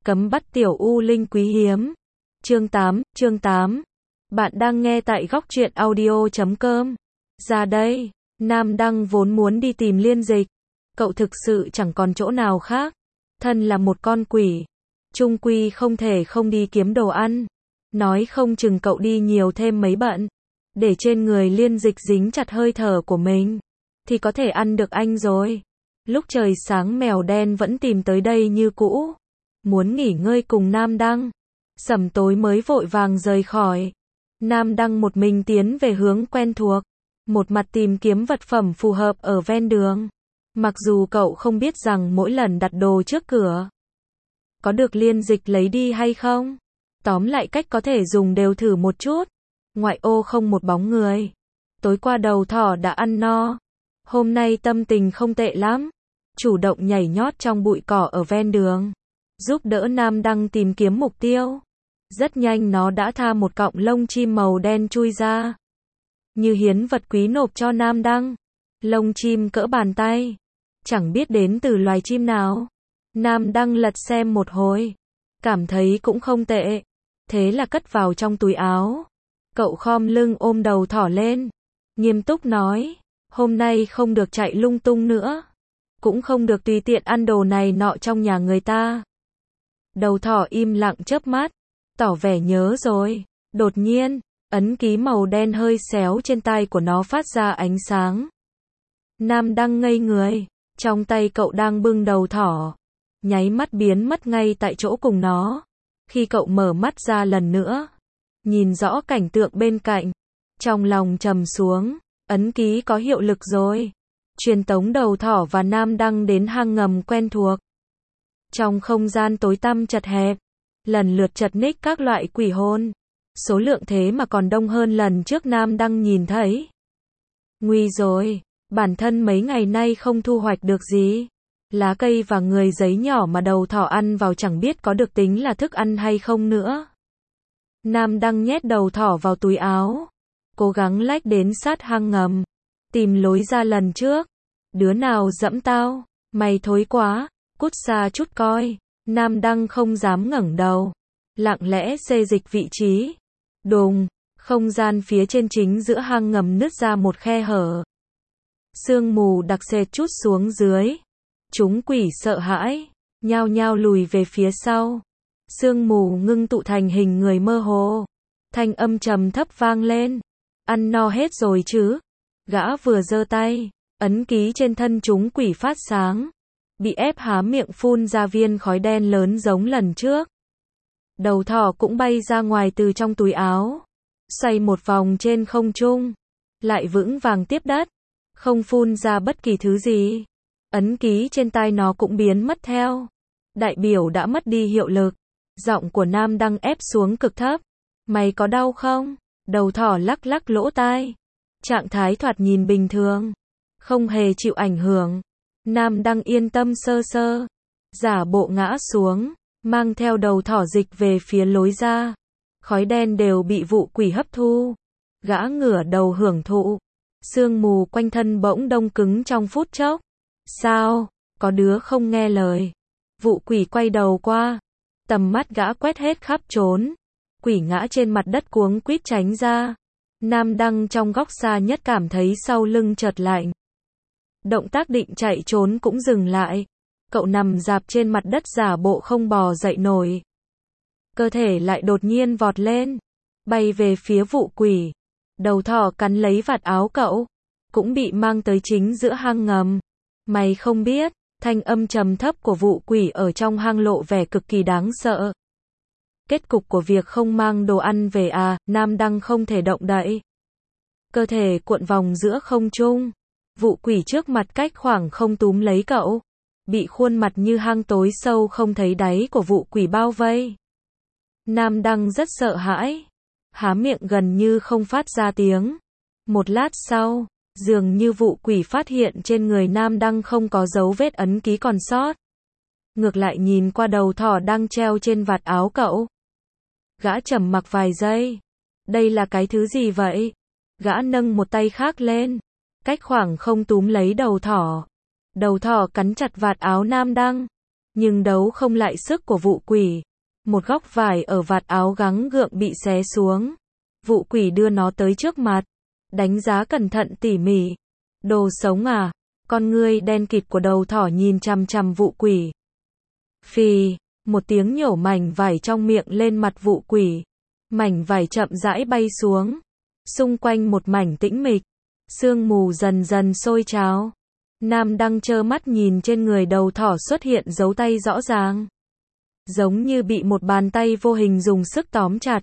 Cấm bắt tiểu u linh quý hiếm. Chương 8. Bạn đang nghe tại góc truyện audio.com. Ra đây, Nam Đăng vốn muốn đi tìm Liên Dịch. Cậu thực sự chẳng còn chỗ nào khác. Thân là một con quỷ, chung quy không thể không đi kiếm đồ ăn. Nói không chừng cậu đi nhiều thêm mấy bận, để trên người Liên Dịch dính chặt hơi thở của mình, thì có thể ăn được anh rồi. Lúc trời sáng mèo đen vẫn tìm tới đây như cũ, muốn nghỉ ngơi cùng Nam Đăng. Sẩm tối mới vội vàng rời khỏi. Nam Đăng một mình tiến về hướng quen thuộc, một mặt tìm kiếm vật phẩm phù hợp ở ven đường. Mặc dù cậu không biết rằng mỗi lần đặt đồ trước cửa, có được Liên Dịch lấy đi hay không. Tóm lại cách có thể dùng đều thử một chút. Ngoại ô không một bóng người. Tối qua đầu thỏ đã ăn no. Hôm nay tâm tình không tệ lắm. Chủ động nhảy nhót trong bụi cỏ ở ven đường, giúp đỡ Nam Đăng tìm kiếm mục tiêu. Rất nhanh nó đã tha một cọng lông chim màu đen chui ra, như hiến vật quý nộp cho Nam Đăng. Lông chim cỡ bàn tay, chẳng biết đến từ loài chim nào. Nam Đăng lật xem một hồi, cảm thấy cũng không tệ. Thế là cất vào trong túi áo. Cậu khom lưng ôm đầu thỏ lên, nghiêm túc nói, hôm nay không được chạy lung tung nữa, cũng không được tùy tiện ăn đồ này nọ trong nhà người ta. Đầu thỏ im lặng chớp mắt, tỏ vẻ nhớ rồi. Đột nhiên, ấn ký màu đen hơi xéo trên tay của nó phát ra ánh sáng. Nam Đăng ngây người, trong tay cậu đang bưng đầu thỏ, nháy mắt biến mất ngay tại chỗ cùng nó. Khi cậu mở mắt ra lần nữa, nhìn rõ cảnh tượng bên cạnh, trong lòng trầm xuống, ấn ký có hiệu lực rồi. Truyền tống đầu thỏ và Nam Đăng đến hang ngầm quen thuộc. Trong không gian tối tăm chật hẹp, lần lượt chật ních các loại quỷ hồn. Số lượng thế mà còn đông hơn lần trước Nam Đăng nhìn thấy. Nguy rồi, bản thân mấy ngày nay không thu hoạch được gì. Lá cây và người giấy nhỏ mà đầu thỏ ăn vào chẳng biết có được tính là thức ăn hay không nữa. Nam Đăng nhét đầu thỏ vào túi áo, cố gắng lách đến sát hang ngầm, tìm lối ra lần trước. Đứa nào dẫm tao, mày thối quá, cút xa chút coi. Nam Đăng không dám ngẩng đầu, lặng lẽ xê dịch vị trí. Đùng, không gian phía trên chính giữa hang ngầm nứt ra một khe hở. Sương mù đặc sệt trút xuống dưới. Chúng quỷ sợ hãi, nhao nhao lùi về phía sau. Sương mù ngưng tụ thành hình người mơ hồ. Thanh âm trầm thấp vang lên. Ăn no hết rồi chứ? Gã vừa giơ tay, ấn ký trên thân chúng quỷ phát sáng, bị ép há miệng phun ra viên khói đen lớn giống lần trước. Đầu thỏ cũng bay ra ngoài từ trong túi áo, xoay một vòng trên không trung, lại vững vàng tiếp đất, không phun ra bất kỳ thứ gì. Ấn ký trên tai nó cũng biến mất theo, đại biểu đã mất đi hiệu lực. Giọng của Nam Đăng ép xuống cực thấp. Mày có đau không? Đầu thỏ lắc lắc lỗ tai. Trạng thái thoạt nhìn bình thường, không hề chịu ảnh hưởng. Nam Đăng yên tâm sơ sơ, giả bộ ngã xuống, mang theo đầu thỏ dịch về phía lối ra. Khói đen đều bị vụ quỷ hấp thu. Gã ngửa đầu hưởng thụ. Sương mù quanh thân bỗng đông cứng trong phút chốc. Sao? Có đứa không nghe lời. Vụ quỷ quay đầu qua, tầm mắt gã quét hết khắp trốn. Quỷ ngã trên mặt đất cuống quýt tránh ra. Nam Đăng trong góc xa nhất cảm thấy sau lưng chợt lạnh. Động tác định chạy trốn cũng dừng lại. Cậu nằm rạp trên mặt đất giả bộ không bò dậy nổi. Cơ thể lại đột nhiên vọt lên, bay về phía vụ quỷ. Đầu thỏ cắn lấy vạt áo cậu, cũng bị mang tới chính giữa hang ngầm. Mày không biết, thanh âm trầm thấp của vụ quỷ ở trong hang lộ vẻ cực kỳ đáng sợ. Kết cục của việc không mang đồ ăn về à? Nam Đăng không thể động đậy. Cơ thể cuộn vòng giữa không trung. Vụ quỷ trước mặt cách khoảng không túm lấy cậu. Bị khuôn mặt như hang tối sâu không thấy đáy của vụ quỷ bao vây. Nam Đăng rất sợ hãi, há miệng gần như không phát ra tiếng. Một lát sau, dường như vụ quỷ phát hiện trên người Nam Đăng không có dấu vết ấn ký còn sót. Ngược lại nhìn qua đầu thỏ đang treo trên vạt áo cậu. Gã trầm mặc vài giây. Đây là cái thứ gì vậy? Gã nâng một tay khác lên, cách khoảng không túm lấy đầu thỏ. Đầu thỏ cắn chặt vạt áo Nam Đăng. nhưng đấu không lại sức của vụ quỷ. Một góc vải ở vạt áo gắng gượng bị xé xuống. Vụ quỷ đưa nó tới trước mặt, đánh giá cẩn thận tỉ mỉ. Đồ sống à? Con ngươi đen kịt của đầu thỏ nhìn chằm chằm vụ quỷ. Phì, một tiếng nhổ mảnh vải trong miệng lên mặt vụ quỷ. Mảnh vải chậm rãi bay xuống. Xung quanh một mảnh tĩnh mịch. Sương mù dần dần sôi trào. Nam Đăng trơ mắt nhìn trên người đầu thỏ xuất hiện dấu tay rõ ràng. Giống như bị một bàn tay vô hình dùng sức tóm chặt.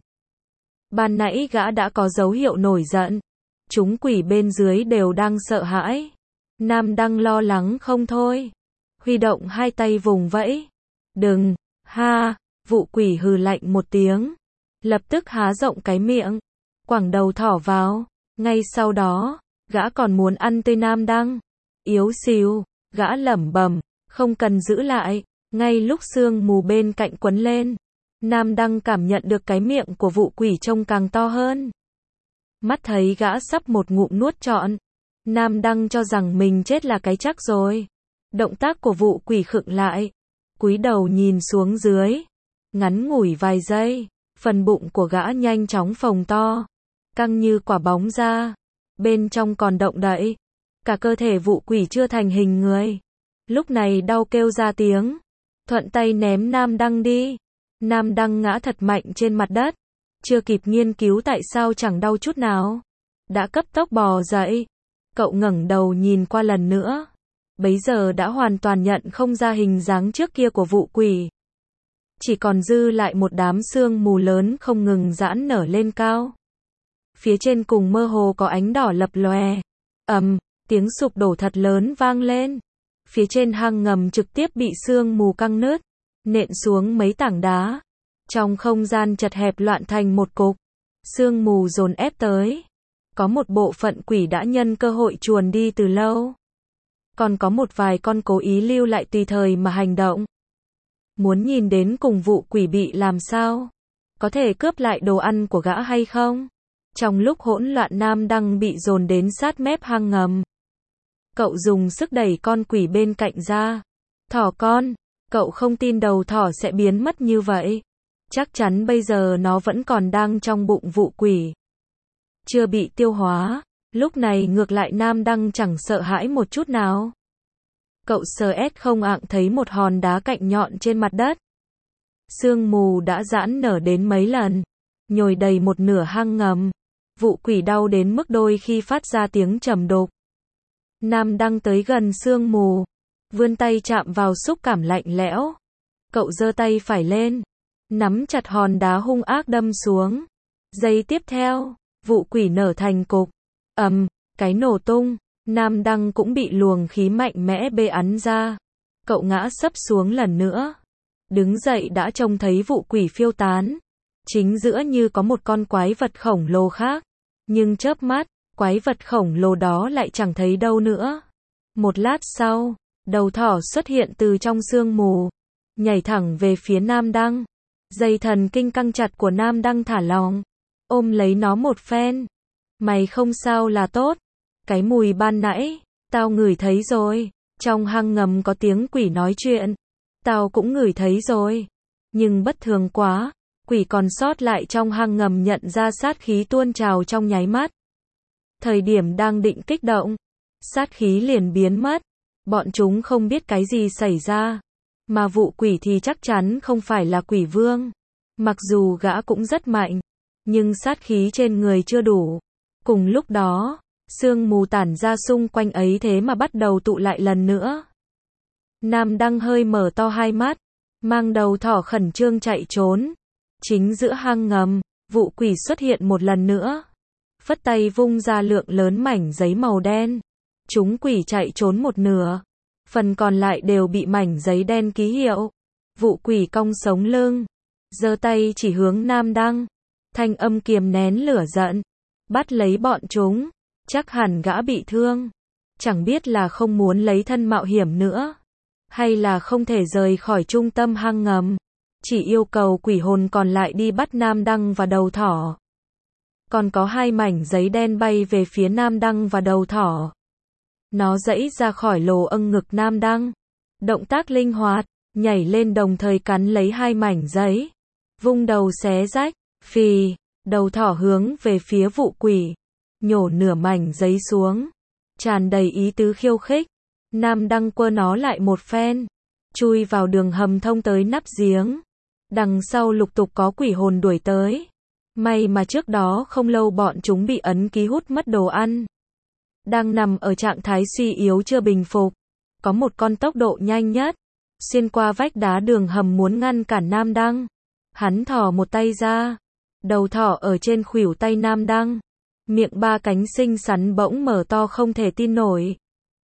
Ban nãy gã đã có dấu hiệu nổi giận. Chúng quỷ bên dưới đều đang sợ hãi. Nam Đăng lo lắng không thôi. Huy động hai tay vùng vẫy. Đừng, ha, vụ quỷ hừ lạnh một tiếng. Lập tức há rộng cái miệng. Quẳng đầu thỏ vào. Ngay sau đó, gã còn muốn ăn tươi Nam Đăng. Yếu xìu, gã lẩm bẩm, không cần giữ lại. Ngay lúc sương mù bên cạnh quấn lên, Nam Đăng cảm nhận được cái miệng của vụ quỷ trông càng to hơn. Mắt thấy gã sắp một ngụm nuốt trọn. Nam Đăng cho rằng mình chết là cái chắc rồi. Động tác của vụ quỷ khựng lại. Cúi đầu nhìn xuống dưới. Ngắn ngủi vài giây, phần bụng của gã nhanh chóng phồng to. Căng như quả bóng ra. Bên trong còn động đậy. Cả cơ thể vụ quỷ chưa thành hình người. Lúc này đau kêu ra tiếng. Thuận tay ném Nam Đăng đi. Nam Đăng ngã thật mạnh trên mặt đất. Chưa kịp nghiên cứu tại sao chẳng đau chút nào. Đã cấp tốc bò dậy. Cậu ngẩng đầu nhìn qua lần nữa. Bấy giờ đã hoàn toàn nhận không ra hình dáng trước kia của vụ quỷ. Chỉ còn dư lại một đám sương mù lớn không ngừng giãn nở lên cao. Phía trên cùng mơ hồ có ánh đỏ lập lòe. Tiếng sụp đổ thật lớn vang lên. Phía trên hang ngầm trực tiếp bị sương mù căng nứt, nện xuống mấy tảng đá. Trong không gian chật hẹp loạn thành một cục. Sương mù dồn ép tới. Có một bộ phận quỷ đã nhân cơ hội chuồn đi từ lâu. Còn có một vài con cố ý lưu lại tùy thời mà hành động. Muốn nhìn đến cùng vụ quỷ bị làm sao? Có thể cướp lại đồ ăn của gã hay không? Trong lúc hỗn loạn Nam Đăng bị dồn đến sát mép hang ngầm. Cậu dùng sức đẩy con quỷ bên cạnh ra. Thỏ con, cậu không tin đầu thỏ sẽ biến mất như vậy. Chắc chắn bây giờ nó vẫn còn đang trong bụng vụ quỷ. Chưa bị tiêu hóa. Lúc này ngược lại Nam Đăng chẳng sợ hãi một chút nào. Cậu sờ không ạng thấy một hòn đá cạnh nhọn trên mặt đất. Sương mù đã giãn nở đến mấy lần. Nhồi đầy một nửa hang ngầm. Vụ quỷ đau đến mức đôi khi phát ra tiếng trầm đục. Nam Đăng tới gần sương mù. Vươn tay chạm vào xúc cảm lạnh lẽo. Cậu giơ tay phải lên. Nắm chặt hòn đá hung ác đâm xuống. Giây tiếp theo, vụ quỷ nở thành cục. Cái nổ tung. Nam Đăng cũng bị luồng khí mạnh mẽ bê ắn ra. Cậu ngã sấp xuống lần nữa. Đứng dậy đã trông thấy vụ quỷ phiêu tán. Chính giữa như có một con quái vật khổng lồ khác. Nhưng chớp mắt, quái vật khổng lồ đó lại chẳng thấy đâu nữa. Một lát sau, đầu thỏ xuất hiện từ trong sương mù. Nhảy thẳng về phía Nam Đăng. Dây thần kinh căng chặt của Nam Đăng thả lỏng. Ôm lấy nó một phen. Mày không sao là tốt. Cái mùi ban nãy, tao ngửi thấy rồi. Trong hang ngầm có tiếng quỷ nói chuyện. Tao cũng ngửi thấy rồi. Nhưng bất thường quá. Quỷ còn sót lại trong hang ngầm nhận ra sát khí tuôn trào trong nháy mắt. Thời điểm đang định kích động, sát khí liền biến mất. Bọn chúng không biết cái gì xảy ra. Mà vụ quỷ thì chắc chắn không phải là quỷ vương. Mặc dù gã cũng rất mạnh, nhưng sát khí trên người chưa đủ. Cùng lúc đó, sương mù tản ra xung quanh ấy thế mà bắt đầu tụ lại lần nữa. Nam Đăng hơi mở to hai mắt, mang đầu thỏ khẩn trương chạy trốn. Chính giữa hang ngầm, vụ quỷ xuất hiện một lần nữa. Phất tay vung ra lượng lớn mảnh giấy màu đen. Chúng quỷ chạy trốn một nửa. Phần còn lại đều bị mảnh giấy đen ký hiệu. Vụ quỷ cong sống lưng. Giơ tay chỉ hướng Nam Đăng. Thanh âm kiềm nén lửa giận. Bắt lấy bọn chúng. Chắc hẳn gã bị thương. Chẳng biết là không muốn lấy thân mạo hiểm nữa. Hay là không thể rời khỏi trung tâm hang ngầm. Chỉ yêu cầu quỷ hồn còn lại đi bắt Nam Đăng và đầu thỏ. Còn có hai mảnh giấy đen bay về phía Nam Đăng và đầu thỏ. Nó giãy ra khỏi lồ âng ngực Nam Đăng. Động tác linh hoạt, nhảy lên đồng thời cắn lấy hai mảnh giấy, vung đầu xé rách, phì, đầu thỏ hướng về phía vụ quỷ, nhổ nửa mảnh giấy xuống, tràn đầy ý tứ khiêu khích. Nam Đăng quơ nó lại một phen, chui vào đường hầm thông tới nắp giếng. Đằng sau lục tục có quỷ hồn đuổi tới. May mà trước đó không lâu bọn chúng bị ấn ký hút mất đồ ăn. Đang nằm ở trạng thái suy yếu chưa bình phục. Có một con tốc độ nhanh nhất, xuyên qua vách đá đường hầm muốn ngăn cản Nam Đăng. Hắn thò một tay ra, đầu thỏ ở trên khuỷu tay Nam Đăng. Miệng ba cánh xinh xắn bỗng mở to không thể tin nổi.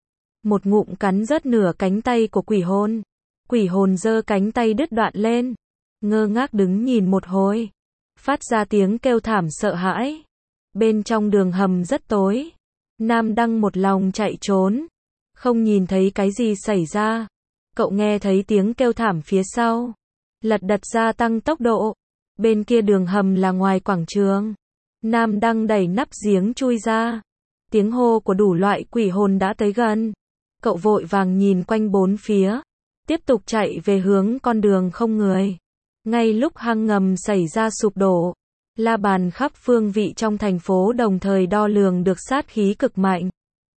Một ngụm cắn rớt nửa cánh tay của quỷ hồn. Quỷ hồn giơ cánh tay đứt đoạn lên, ngơ ngác đứng nhìn một hồi, phát ra tiếng kêu thảm sợ hãi. Bên trong đường hầm rất tối, Nam Đăng một lòng chạy trốn, không nhìn thấy cái gì xảy ra. Cậu nghe thấy tiếng kêu thảm phía sau, lật đật gia tăng tốc độ. Bên kia đường hầm là ngoài quảng trường. Nam Đăng đẩy nắp giếng chui ra. Tiếng hô của đủ loại quỷ hồn đã tới gần. Cậu vội vàng nhìn quanh bốn phía, tiếp tục chạy về hướng con đường không người. Ngay lúc hang ngầm xảy ra sụp đổ, la bàn khắp phương vị trong thành phố đồng thời đo lường được sát khí cực mạnh.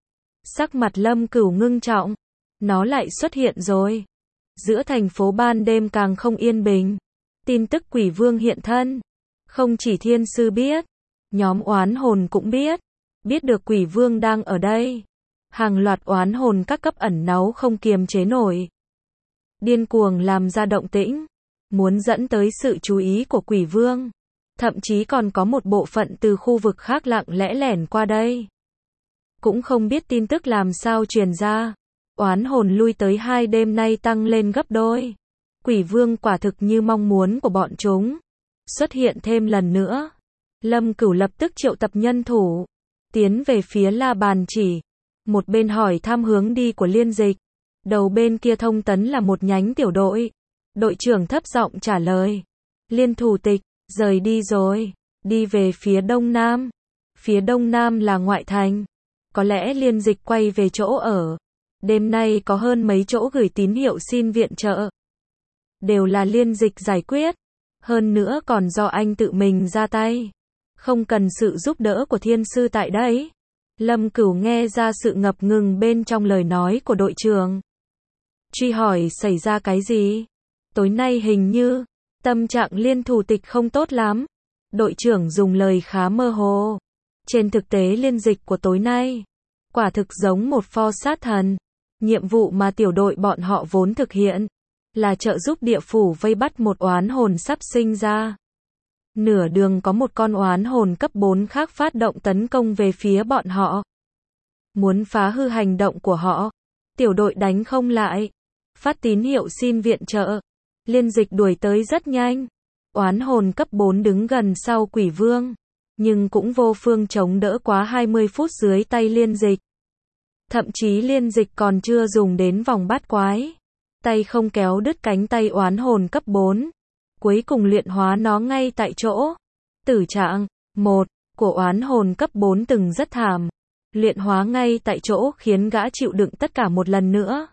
Sắc mặt Lâm Cửu ngưng trọng, nó lại xuất hiện rồi. Giữa thành phố ban đêm càng không yên bình. Tin tức quỷ vương hiện thân, không chỉ thiên sư biết, nhóm oán hồn cũng biết. Biết được quỷ vương đang ở đây, hàng loạt oán hồn các cấp ẩn náu không kiềm chế nổi, điên cuồng làm ra động tĩnh, muốn dẫn tới sự chú ý của quỷ vương. Thậm chí còn có một bộ phận từ khu vực khác lặng lẽ lẻn qua đây. Cũng không biết tin tức làm sao truyền ra. Oán hồn lui tới 2 đêm nay tăng lên gấp đôi. Quỷ vương quả thực như mong muốn của bọn chúng, xuất hiện thêm lần nữa. Lâm Cửu lập tức triệu tập nhân thủ, tiến về phía la bàn chỉ. Một bên hỏi thăm hướng đi của liên dịch, đầu bên kia thông tấn là một nhánh tiểu đội. Đội trưởng thấp giọng trả lời, liên thủ tịch, rời đi rồi, đi về phía đông nam. Phía đông nam là ngoại thành. Có lẽ liên dịch quay về chỗ ở. Đêm nay có hơn mấy chỗ gửi tín hiệu xin viện trợ. Đều là liên dịch giải quyết. Hơn nữa còn do anh tự mình ra tay. Không cần sự giúp đỡ của thiên sư tại đấy. Lâm Cửu nghe ra sự ngập ngừng bên trong lời nói của đội trưởng. Truy hỏi xảy ra cái gì? Tối nay hình như tâm trạng liên thủ tịch không tốt lắm. Đội trưởng dùng lời khá mơ hồ. Trên thực tế liên dịch của tối nay quả thực giống một pho sát thần. Nhiệm vụ mà tiểu đội bọn họ vốn thực hiện là trợ giúp địa phủ vây bắt một oán hồn sắp sinh ra. Nửa đường có một con oán hồn cấp 4 khác phát động tấn công về phía bọn họ. Muốn phá hư hành động của họ. Tiểu đội đánh không lại. Phát tín hiệu xin viện trợ. Liên dịch đuổi tới rất nhanh. Oán hồn cấp 4 đứng gần sau quỷ vương, nhưng cũng vô phương chống đỡ quá 20 phút dưới tay liên dịch. Thậm chí liên dịch còn chưa dùng đến vòng bát quái. Tay không kéo đứt cánh tay oán hồn cấp 4. Cuối cùng luyện hóa nó ngay tại chỗ. Tử trạng 1 của oán hồn cấp 4 từng rất thảm. Luyện hóa ngay tại chỗ khiến gã chịu đựng tất cả một lần nữa.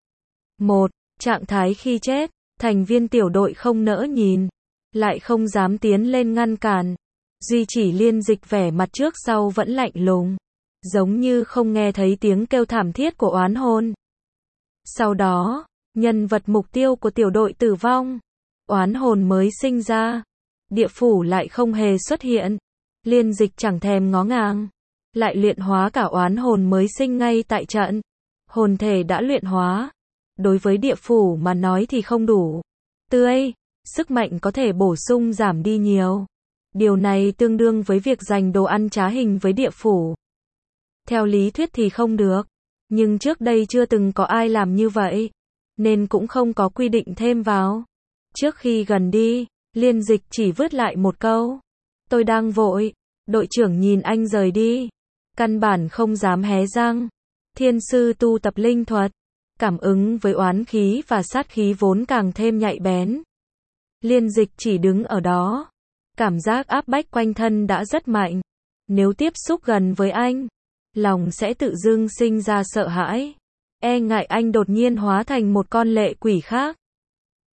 1. Trạng thái khi chết, thành viên tiểu đội không nỡ nhìn, lại không dám tiến lên ngăn cản. Duy chỉ liên dịch vẻ mặt trước sau vẫn lạnh lùng, giống như không nghe thấy tiếng kêu thảm thiết của oán hồn. Sau đó, nhân vật mục tiêu của tiểu đội tử vong. Oán hồn mới sinh ra. Địa phủ lại không hề xuất hiện. Liên dịch chẳng thèm ngó ngàng. Lại luyện hóa cả oán hồn mới sinh ngay tại trận. Hồn thể đã luyện hóa. Đối với địa phủ mà nói thì không đủ tươi. Sức mạnh có thể bổ sung giảm đi nhiều. Điều này tương đương với việc dành đồ ăn trá hình với địa phủ. Theo lý thuyết thì không được. Nhưng trước đây chưa từng có ai làm như vậy. Nên cũng không có quy định thêm vào. Trước khi gần đi, liên dịch chỉ vứt lại một câu. Tôi đang vội. Đội trưởng nhìn anh rời đi. Căn bản không dám hé răng. Thiên sư tu tập linh thuật. Cảm ứng với oán khí và sát khí vốn càng thêm nhạy bén. Liên dịch chỉ đứng ở đó. Cảm giác áp bách quanh thân đã rất mạnh. Nếu tiếp xúc gần với anh, lòng sẽ tự dưng sinh ra sợ hãi. E ngại anh đột nhiên hóa thành một con lệ quỷ khác.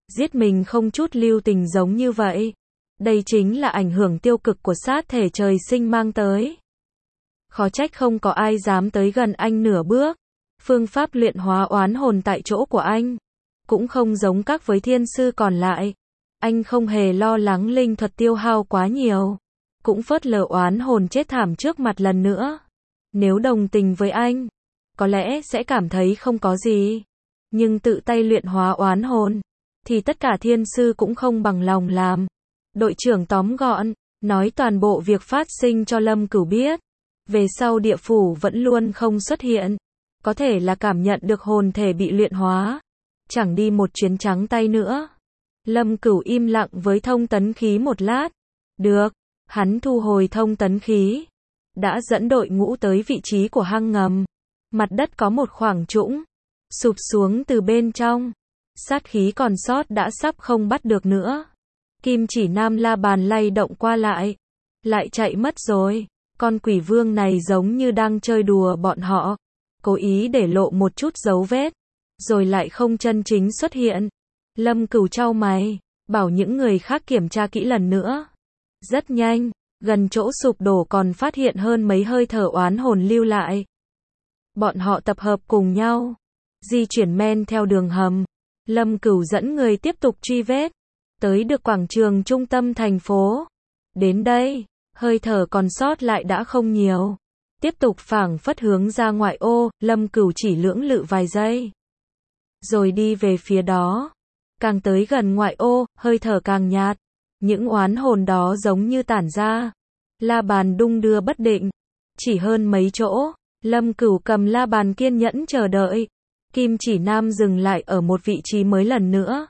giết mình không chút lưu tình giống như vậy. Đây chính là ảnh hưởng tiêu cực của sát thể trời sinh mang tới. Khó trách không có ai dám tới gần anh nửa bước. Phương pháp luyện hóa oán hồn tại chỗ của anh cũng không giống các với thiên sư còn lại. Anh không hề lo lắng linh thuật tiêu hao quá nhiều, cũng phớt lờ oán hồn chết thảm trước mặt lần nữa. Nếu đồng tình với anh, có lẽ sẽ cảm thấy không có gì. Nhưng tự tay luyện hóa oán hồn, thì tất cả thiên sư cũng không bằng lòng làm. Đội trưởng tóm gọn, nói toàn bộ việc phát sinh cho Lâm Cửu biết. Về sau địa phủ vẫn luôn không xuất hiện. Có thể là cảm nhận được hồn thể bị luyện hóa. Chẳng đi một chuyến trắng tay nữa. Lâm Cửu im lặng với thông tấn khí một lát. Được, hắn thu hồi thông tấn khí. Đã dẫn đội ngũ tới vị trí của hang ngầm. Mặt đất có một khoảng trũng. Sụp xuống từ bên trong. Sát khí còn sót đã sắp không bắt được nữa. Kim Chỉ Nam la bàn lay động qua lại. Lại chạy mất rồi. Con quỷ vương này giống như đang chơi đùa bọn họ. Cố ý để lộ một chút dấu vết. Rồi lại không chân chính xuất hiện. Lâm Cửu chau mày. Bảo những người khác kiểm tra kỹ lần nữa. Rất nhanh. Gần chỗ sụp đổ còn phát hiện hơn mấy hơi thở oán hồn lưu lại. Bọn họ tập hợp cùng nhau. Di chuyển men theo đường hầm. Lâm Cửu dẫn người tiếp tục truy vết. Tới được quảng trường trung tâm thành phố. Đến đây, hơi thở còn sót lại đã không nhiều. Tiếp tục phảng phất hướng ra ngoại ô, Lâm Cửu chỉ lưỡng lự vài giây. Rồi đi về phía đó. Càng tới gần ngoại ô, hơi thở càng nhạt. Những oán hồn đó giống như tản ra. La bàn đung đưa bất định. Chỉ hơn mấy chỗ, Lâm Cửu cầm la bàn kiên nhẫn chờ đợi. Kim Chỉ Nam dừng lại ở một vị trí mới lần nữa.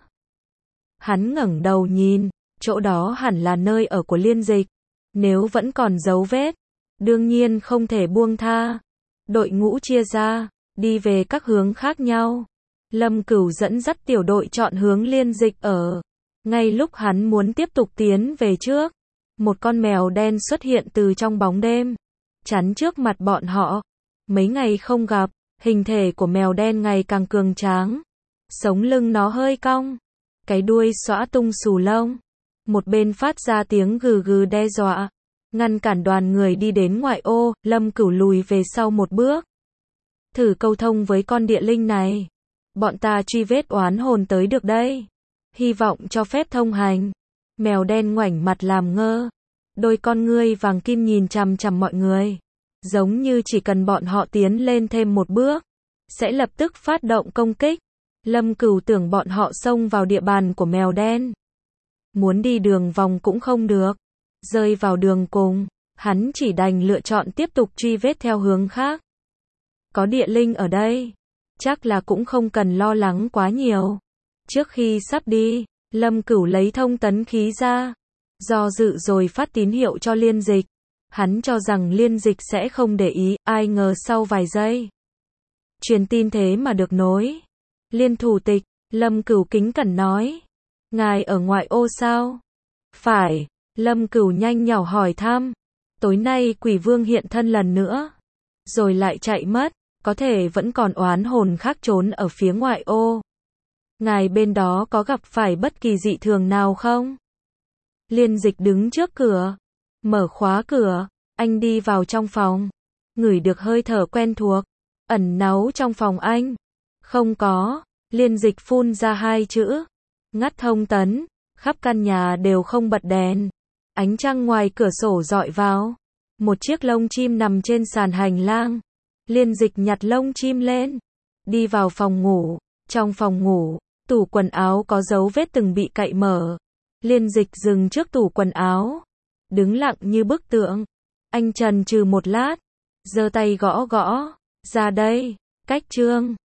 Hắn ngẩng đầu nhìn, chỗ đó hẳn là nơi ở của Liên Dịch. Nếu vẫn còn dấu vết, đương nhiên không thể buông tha. Đội ngũ chia ra, đi về các hướng khác nhau. Lâm Cửu dẫn dắt tiểu đội chọn hướng Liên Dịch ở. Ngay lúc hắn muốn tiếp tục tiến về trước, một con mèo đen xuất hiện từ trong bóng đêm, chắn trước mặt bọn họ. Mấy ngày không gặp, hình thể của mèo đen ngày càng cường tráng. Sống lưng nó hơi cong, cái đuôi xõa tung xù lông. Một bên phát ra tiếng gừ gừ đe dọa. Ngăn cản đoàn người đi đến ngoại ô, Lâm Cửu lùi về sau một bước. Thử câu thông với con địa linh này. Bọn ta truy vết oán hồn tới được đây. Hy vọng cho phép thông hành. Mèo đen ngoảnh mặt làm ngơ. Đôi con ngươi vàng kim nhìn chằm chằm mọi người. Giống như chỉ cần bọn họ tiến lên thêm một bước, sẽ lập tức phát động công kích. Lâm Cửu tưởng bọn họ xông vào địa bàn của mèo đen. Muốn đi đường vòng cũng không được. Rơi vào đường cùng, hắn chỉ đành lựa chọn tiếp tục truy vết theo hướng khác. Có địa linh ở đây, chắc là cũng không cần lo lắng quá nhiều. Trước khi sắp đi, Lâm Cửu lấy thông tấn khí ra. Do dự rồi phát tín hiệu cho Liên Dịch. Hắn cho rằng Liên Dịch sẽ không để ý, ai ngờ sau vài giây. Truyền tin thế mà được nối. Liên thủ tịch, Lâm Cửu kính cẩn nói. Ngài ở ngoại ô sao? Phải, Lâm Cửu nhanh nhỏ hỏi thăm. Tối nay quỷ vương hiện thân lần nữa. Rồi lại chạy mất, có thể vẫn còn oán hồn khác trốn ở phía ngoại ô. Ngài bên đó có gặp phải bất kỳ dị thường nào không? Liên Dịch đứng trước cửa. Mở khóa cửa, anh đi vào trong phòng. Ngửi được hơi thở quen thuộc. Ẩn náu trong phòng anh. Không có. Liên Dịch phun ra hai chữ. Ngắt thông tấn. Khắp căn nhà đều không bật đèn. Ánh trăng ngoài cửa sổ dọi vào. Một chiếc lông chim nằm trên sàn hành lang. Liên Dịch nhặt lông chim lên. Đi vào phòng ngủ. Trong phòng ngủ, tủ quần áo có dấu vết từng bị cậy mở. Liên Dịch dừng trước tủ quần áo. Đứng lặng như bức tượng. Anh chần chừ một lát. Giơ tay gõ gõ. Ra đây. Cách chương.